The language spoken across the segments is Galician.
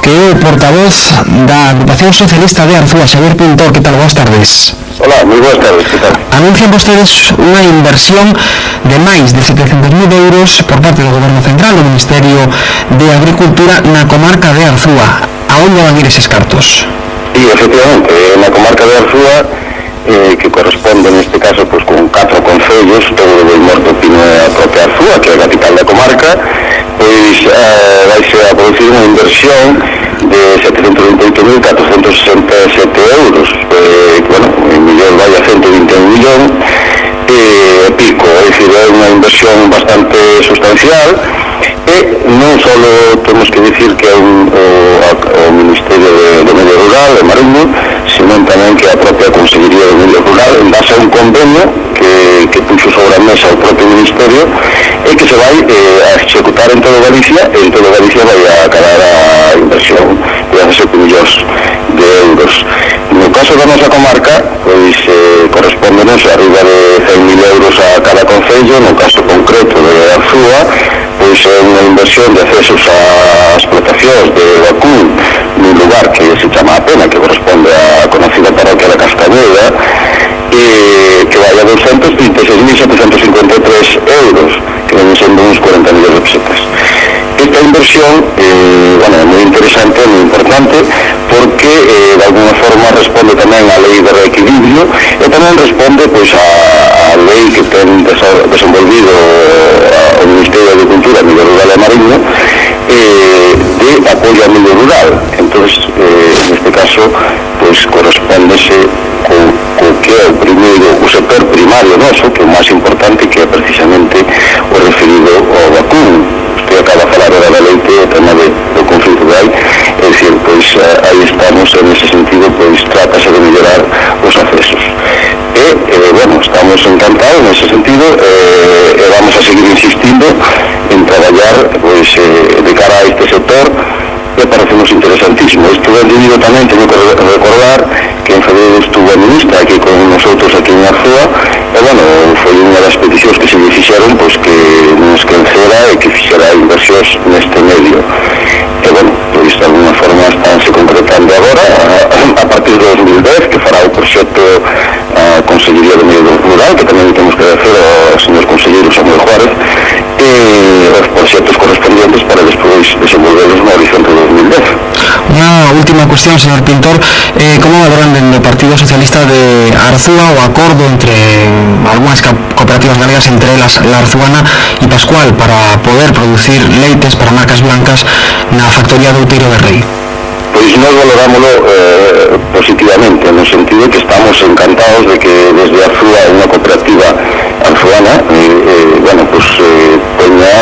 que é o portavoz da Agrupación Socialista de Arzúa, Xavier Pintor. Que tal? Boas tardes. Hola, moi boas tardes, que tal? Anuncian vostedes unha inversión de máis de 700.000 euros por parte do Goberno Central, do Ministerio de Agricultura, na comarca de Arzúa. A onde van ir eses cartos? Sí, efectivamente, na comarca de Arzúa, que corresponde neste caso pues, con 4 concellos, todo o Morto, Pino e a propia Arzúa, que é a capital da comarca, pois vaise a producir unha inversión de 728.467 euros, bueno, en millón vai a 121 millón e pico, é dicir, é unha inversión bastante sustancial. E non só temos que dicir que é o Ministerio do Medio Rural, de Mariño, sino tamén que a propia Consellería do Medio Rural, en base a un convenio que puxo sobre a mesa o propio Ministerio e que se vai a executar en todo Galicia, e en todo Galicia vai a acabar a inversión de 17 millóns de euros. No caso da nosa comarca, pois correspóndenos arriba de 100.000 euros a cada concello. No caso concreto de Arzúa, pois é unha inversión de accesos a explotacións de vacún nun lugar que se chama A Pena, que corresponde á conocida parroquia da Castañeda, que vai a 236.753 euros, que ven sendo uns 40 millóns de pesetas. Esta inversión, bueno, é moi interesante, moi importante, porque de alguna forma responde tamén á lei de reequilibrio e tamén responde pois á lei que ten desenvolvido o Ministerio de Agricultura, Medio Rural e Mariño, de apoio ao medio rural. Entonces, neste caso, pois correspóndese co que é o primeiro, o sector primario noso, que é o máis importante, que é precisamente o referido ao vacún. Usted acaba de falar da leite, o tema do conflito de aí, é dicir, pois aí estamos, en ese sentido, pois trátase de mellorar os accesos. Bueno, estamos encantados nese sentido, e vamos a seguir insistindo en traballar, pois, de cara a este sector, que parecemos interesantísimo. Isto é debido tamén, teño que recordar que en febrero estuvo a ministra aquí con nosotros aquí en Arzúa, e bueno, foi unha das peticións que se lle fixeron, pois que nos esquecera e que fixera inversións neste medio. E bueno, pois de alguna forma estánse concretando agora, a partir de 2010, que fará o proxecto a Consellería do Medio Rural, que tamén temos que hacer ao señor conselleiro Samuel Juárez, e os proxectos correspondientes para despois desenvolverlos no horizonte de 2010. Unha última cuestión, señor Pintor, como valoran dentro do Partido Socialista de Arzúa o acordo entre algunhas cooperativas galegas, entre elas la Arzuana e Pascual, para poder producir leites para marcas blancas na factoría de Outeiro de Rei? Pois nós valorámoslo positivamente, no sentido que estamos encantados de que desde Arzúa unha cooperativa arzuana bueno, pues teña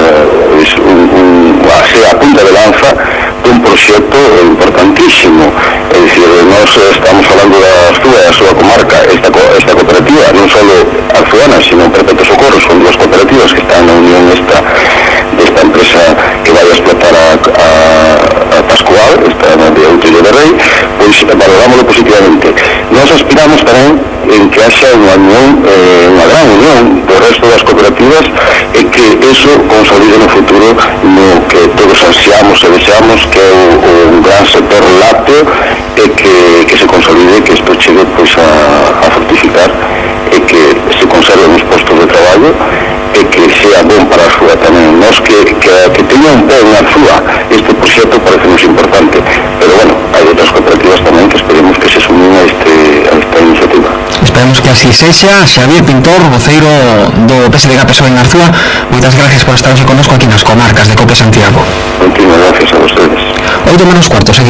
a punta de lanza dun proxecto importantísimo. É dicir, nós estamos falando da Arzúa e a súa comarca. Esta cooperativa, non só arzuana, sino Perpetuo Socorro, son dúas cooperativas que están na unión desta empresa que vai a explotar a Pascual, esta de Outeiro de Rei, pois valorámoslo positivamente. Nós aspiramos tamén en que haxa unha unión, unha gran unión do resto das cooperativas, e que eso consolide no futuro no que todos ansiamos e deseamos, que é un gran sector lácteo, e que se consolide, que isto chegue pois a fructificar, e que se conserven os postos de traballo, e que sea bon para a Arzúa tamén. Nós que teña un pé en Arzúa este proxecto parece-nos importante, pero bueno, hai outras cooperativas tamén que esperemos que se sumen a esta iniciativa. Esperemos que así sexa. Xavier Pintor, voceiro do PSDG-PSOE en Arzúa, moitas gracias por estar hoxe connosco aquí nas comarcas de Cope Santiago. Continuas gracias a vostedes. 8:15,